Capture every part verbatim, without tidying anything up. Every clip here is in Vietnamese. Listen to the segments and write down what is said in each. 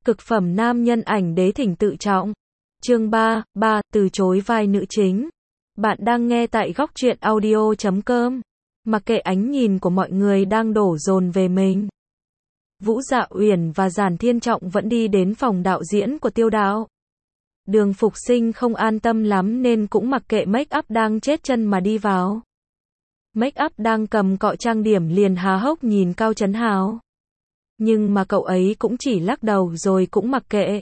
Cực phẩm nam nhân ảnh đế thỉnh tự trọng. Chương ba, ba, từ chối vai nữ chính. Bạn đang nghe tại góc truyện audio chấm com. Mặc kệ ánh nhìn của mọi người đang đổ dồn về mình, Vũ Dạ Uyển và Giản Thiên Trọng vẫn đi đến phòng đạo diễn của Tiêu Đạo. Đường Phục Sinh không an tâm lắm nên cũng mặc kệ make up đang chết chân mà đi vào. Make up đang cầm cọ trang điểm liền há hốc nhìn Cao Chấn Hào. Nhưng mà cậu ấy cũng chỉ lắc đầu rồi cũng mặc kệ.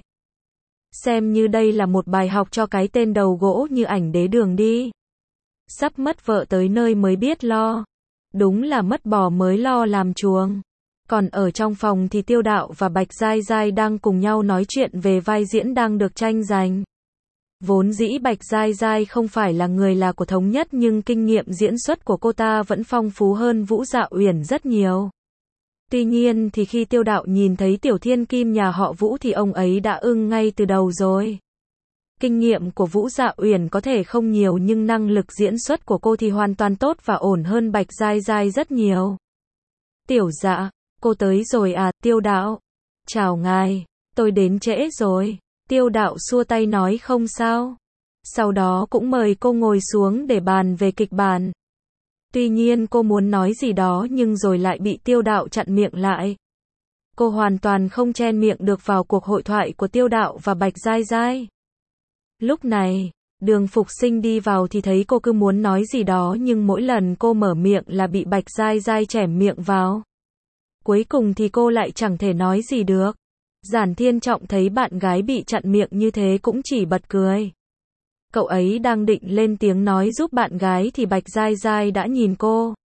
Xem như đây là một bài học cho cái tên đầu gỗ như ảnh đế Đường đi. Sắp mất vợ tới nơi mới biết lo. Đúng là mất bò mới lo làm chuồng. Còn ở trong phòng thì Tiêu Đạo và Bạch Giai Giai đang cùng nhau nói chuyện về vai diễn đang được tranh giành. Vốn dĩ Bạch Giai Giai không phải là người là của Thống Nhất nhưng kinh nghiệm diễn xuất của cô ta vẫn phong phú hơn Vũ Dạ Uyển rất nhiều. Tuy nhiên thì khi Tiêu Đạo nhìn thấy Tiểu Thiên Kim nhà họ Vũ thì ông ấy đã ưng ngay từ đầu rồi. Kinh nghiệm của Vũ Dạ Uyển có thể không nhiều nhưng năng lực diễn xuất của cô thì hoàn toàn tốt và ổn hơn Bạch Giai Giai rất nhiều. Tiểu Dạ, cô tới rồi à? Tiêu Đạo. Chào ngài, tôi đến trễ rồi. Tiêu Đạo xua tay nói không sao. Sau đó cũng mời cô ngồi xuống để bàn về kịch bản. Tuy nhiên cô muốn nói gì đó nhưng rồi lại bị Tiêu Đạo chặn miệng lại. Cô hoàn toàn không chen miệng được vào cuộc hội thoại của Tiêu Đạo và Bạch Giai Giai. Lúc này, Đường Phục Sinh đi vào thì thấy cô cứ muốn nói gì đó nhưng mỗi lần cô mở miệng là bị Bạch Giai Giai chẻm miệng vào. Cuối cùng thì cô lại chẳng thể nói gì được. Giản Thiên Trọng thấy bạn gái bị chặn miệng như thế cũng chỉ bật cười. Cậu ấy đang định lên tiếng nói giúp bạn gái thì Bạch Giai Giai đã nhìn cô.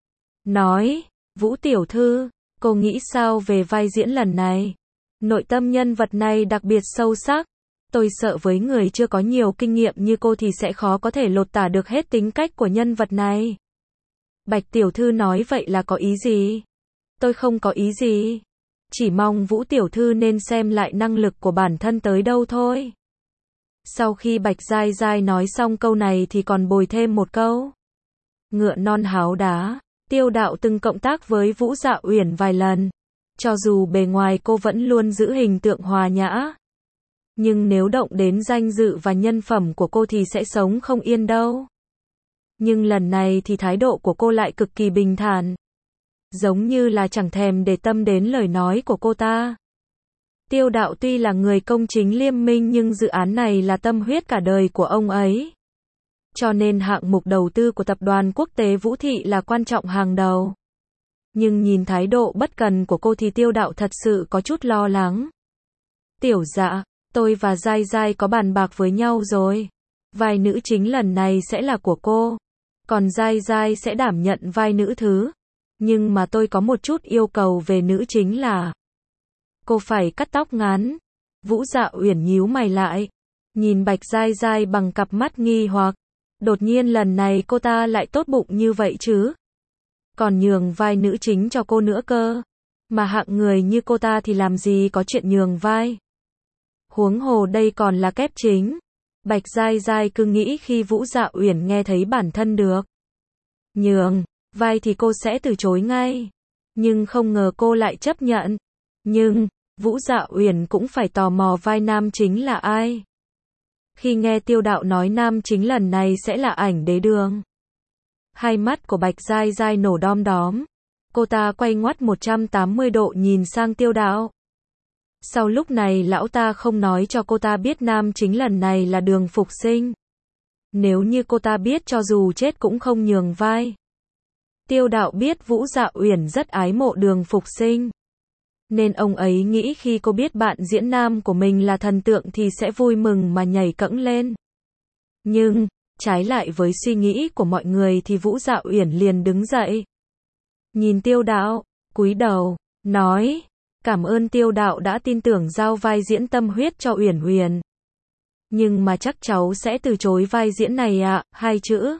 Nói, Vũ tiểu thư, cô nghĩ sao về vai diễn lần này? Nội tâm nhân vật này đặc biệt sâu sắc. Tôi sợ với người chưa có nhiều kinh nghiệm như cô thì sẽ khó có thể lột tả được hết tính cách của nhân vật này. Bạch tiểu thư nói vậy là có ý gì? Tôi không có ý gì. Chỉ mong Vũ tiểu thư nên xem lại năng lực của bản thân tới đâu thôi. Sau khi Bạch Giai Giai nói xong câu này thì còn bồi thêm một câu. Ngựa non háo đá. Tiêu Đạo từng cộng tác với Vũ Dạ Uyển vài lần. Cho dù bề ngoài cô vẫn luôn giữ hình tượng hòa nhã. Nhưng nếu động đến danh dự và nhân phẩm của cô thì sẽ sống không yên đâu. Nhưng lần này thì thái độ của cô lại cực kỳ bình thản. Giống như là chẳng thèm để tâm đến lời nói của cô ta. Tiêu Đạo tuy là người công chính liêm minh nhưng dự án này là tâm huyết cả đời của ông ấy. Cho nên hạng mục đầu tư của tập đoàn quốc tế Vũ Thị là quan trọng hàng đầu. Nhưng nhìn thái độ bất cần của cô thì Tiêu Đạo thật sự có chút lo lắng. Tiểu Dạ, tôi và Giai Giai có bàn bạc với nhau rồi. Vai nữ chính lần này sẽ là của cô. Còn Giai Giai sẽ đảm nhận vai nữ thứ. Nhưng mà tôi có một chút yêu cầu về nữ chính là cô phải cắt tóc ngắn. Vũ Dạ Uyển nhíu mày lại. Nhìn Bạch Giai Giai bằng cặp mắt nghi hoặc. Đột nhiên lần này cô ta lại tốt bụng như vậy chứ. Còn nhường vai nữ chính cho cô nữa cơ. Mà hạng người như cô ta thì làm gì có chuyện nhường vai. Huống hồ đây còn là kép chính. Bạch Giai Giai cứ nghĩ khi Vũ Dạ Uyển nghe thấy bản thân được nhường vai thì cô sẽ từ chối ngay. Nhưng không ngờ cô lại chấp nhận. Nhưng, Vũ Dạ Uyển cũng phải tò mò vai nam chính là ai. Khi nghe Tiêu Đạo nói nam chính lần này sẽ là ảnh đế Đường. Hai mắt của Bạch Giai Giai nổ đom đóm. Cô ta quay ngoắt một trăm tám mươi độ nhìn sang Tiêu Đạo. Sau lúc này lão ta không nói cho cô ta biết nam chính lần này là Đường Phục Sinh. Nếu như cô ta biết cho dù chết cũng không nhường vai. Tiêu Đạo biết Vũ Dạ Uyển rất ái mộ Đường Phục Sinh. Nên ông ấy nghĩ khi cô biết bạn diễn nam của mình là thần tượng thì sẽ vui mừng mà nhảy cẫng lên. Nhưng, trái lại với suy nghĩ của mọi người thì Vũ Dạ Uyển liền đứng dậy. Nhìn Tiêu Đạo, cúi đầu, nói, cảm ơn Tiêu Đạo đã tin tưởng giao vai diễn tâm huyết cho Uyển Huyền. Nhưng mà chắc cháu sẽ từ chối vai diễn này ạ, à, hai chữ.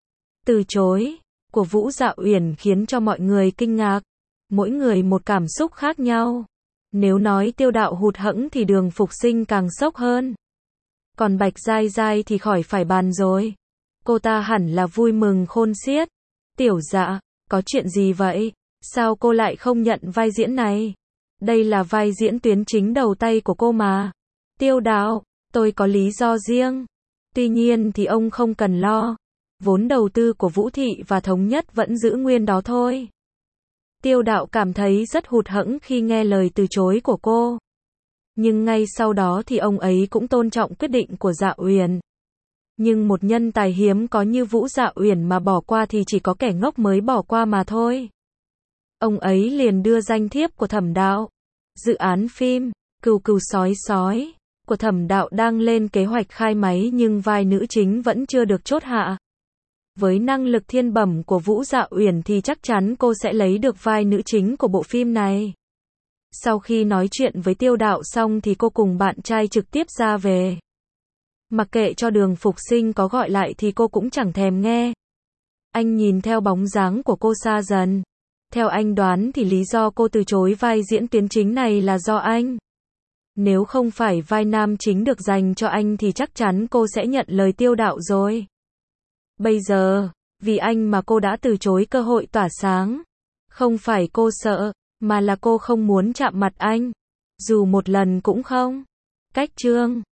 Từ chối của Vũ Dạ Uyển khiến cho mọi người kinh ngạc. Mỗi người một cảm xúc khác nhau. Nếu nói Tiêu Đạo hụt hẫng thì Đường Phục Sinh càng sốc hơn. Còn Bạch Giai Giai thì khỏi phải bàn rồi. Cô ta hẳn là vui mừng khôn xiết. Tiểu Dạ, có chuyện gì vậy? Sao cô lại không nhận vai diễn này? Đây là vai diễn tuyến chính đầu tay của cô mà. Tiêu Đạo, tôi có lý do riêng. Tuy nhiên thì ông không cần lo. Vốn đầu tư của Vũ Thị và Thống Nhất vẫn giữ nguyên đó thôi. Tiêu Đạo cảm thấy rất hụt hẫng khi nghe lời từ chối của cô. Nhưng ngay sau đó thì ông ấy cũng tôn trọng quyết định của Dạ Uyển. Nhưng một nhân tài hiếm có như Vũ Dạ Uyển mà bỏ qua thì chỉ có kẻ ngốc mới bỏ qua mà thôi. Ông ấy liền đưa danh thiếp của Thẩm Đạo. Dự án phim Cừu Cừu Sói Sói của Thẩm Đạo đang lên kế hoạch khai máy nhưng vai nữ chính vẫn chưa được chốt hạ. Với năng lực thiên bẩm của Vũ Dạ Uyển thì chắc chắn cô sẽ lấy được vai nữ chính của bộ phim này. Sau khi nói chuyện với Tiêu Đạo xong thì cô cùng bạn trai trực tiếp ra về. Mặc kệ cho Đường Phục Sinh có gọi lại thì cô cũng chẳng thèm nghe. Anh nhìn theo bóng dáng của cô xa dần. Theo anh đoán thì lý do cô từ chối vai diễn tuyến chính này là do anh. Nếu không phải vai nam chính được dành cho anh thì chắc chắn cô sẽ nhận lời Tiêu Đạo rồi. Bây giờ, vì anh mà cô đã từ chối cơ hội tỏa sáng. Không phải cô sợ, mà là cô không muốn chạm mặt anh. Dù một lần cũng không. Cách chương